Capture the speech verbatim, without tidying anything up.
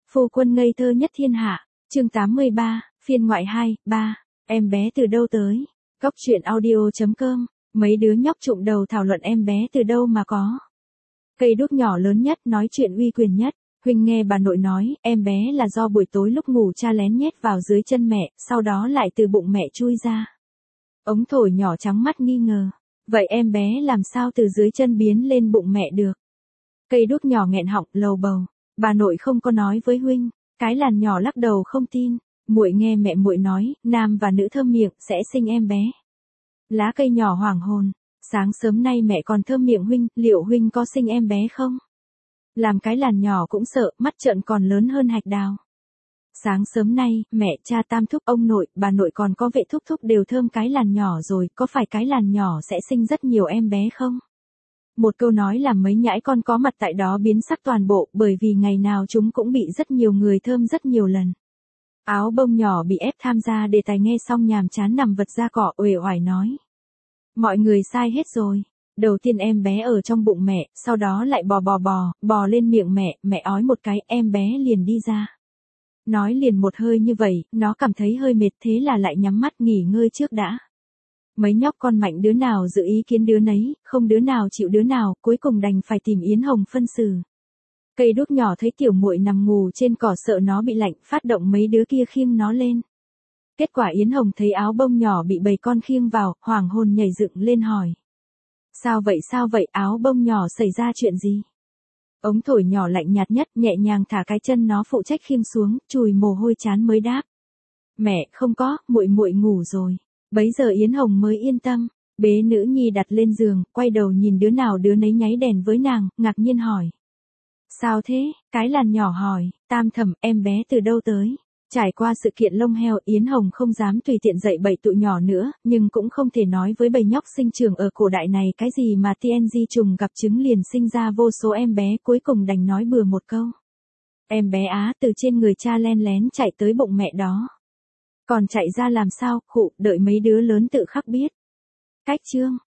Phu quân ngây thơ nhất thiên hạ, chương tám mươi ba, phiên ngoại hai, ba, em bé từ đâu tới? Góc truyện audio.com, mấy đứa nhóc trụm đầu thảo luận em bé từ đâu mà có. Cây đuốc nhỏ lớn nhất nói chuyện uy quyền nhất, Huynh nghe bà nội nói, em bé là do buổi tối lúc ngủ cha lén nhét vào dưới chân mẹ, sau đó lại từ bụng mẹ chui ra. Ống thổi nhỏ trắng mắt nghi ngờ, vậy em bé làm sao từ dưới chân biến lên bụng mẹ được? Cây đuốc nhỏ nghẹn họng lầu bầu, bà nội không có nói với Huynh, cái làn nhỏ lắc đầu không tin, muội nghe mẹ muội nói, nam và nữ thơm miệng sẽ sinh em bé. Lá cây nhỏ hoảng hồn, sáng sớm nay mẹ còn thơm miệng Huynh, liệu Huynh có sinh em bé không? Làm cái làn nhỏ cũng sợ, mắt trợn còn lớn hơn hạch đào. Sáng sớm nay, mẹ, cha tam thúc, ông nội, bà nội còn có vệ thúc thúc đều thơm cái làn nhỏ rồi, có phải cái làn nhỏ sẽ sinh rất nhiều em bé không? Một câu nói làm mấy nhãi con có mặt tại đó biến sắc toàn bộ, bởi vì ngày nào chúng cũng bị rất nhiều người thơm rất nhiều lần. Áo bông nhỏ bị ép tham gia đề tài nghe xong nhàm chán nằm vật ra cỏ uể oải nói. Mọi người sai hết rồi. Đầu tiên em bé ở trong bụng mẹ, sau đó lại bò bò bò, bò lên miệng mẹ, mẹ ói một cái, em bé liền đi ra. Nói liền một hơi như vậy, nó cảm thấy hơi mệt thế là lại nhắm mắt nghỉ ngơi trước đã. Mấy nhóc con mạnh đứa nào dự ý kiến đứa nấy, không đứa nào chịu đứa nào, cuối cùng đành phải tìm Yến Hồng phân xử. Cây đuốc nhỏ thấy tiểu muội nằm ngủ trên cỏ sợ nó bị lạnh, phát động mấy đứa kia khiêng nó lên. Kết quả Yến Hồng thấy áo bông nhỏ bị bầy con khiêng vào, hoảng hồn nhảy dựng lên hỏi. Sao vậy sao vậy, áo bông nhỏ xảy ra chuyện gì? Ống thổi nhỏ lạnh nhạt nhất nhẹ nhàng thả cái chân nó phụ trách khiêng xuống, chùi mồ hôi chán mới đáp. Mẹ, không có, muội muội ngủ rồi. Bấy giờ Yến Hồng mới yên tâm, bế nữ nhi đặt lên giường, quay đầu nhìn đứa nào đứa nấy nháy đèn với nàng, ngạc nhiên hỏi. Sao thế? Cái làn nhỏ hỏi, tam thẩm, em bé từ đâu tới? Trải qua sự kiện lông heo, Yến Hồng không dám tùy tiện dạy bậy tụi nhỏ nữa, nhưng cũng không thể nói với bầy nhóc sinh trưởng ở cổ đại này cái gì mà tê en giê trùng gặp trứng liền sinh ra vô số em bé, cuối cùng đành nói bừa một câu. Em bé á từ trên người cha len lén chạy tới bụng mẹ đó. Còn chạy ra làm sao, khụ, đợi mấy đứa lớn tự khắc biết. Cách chương.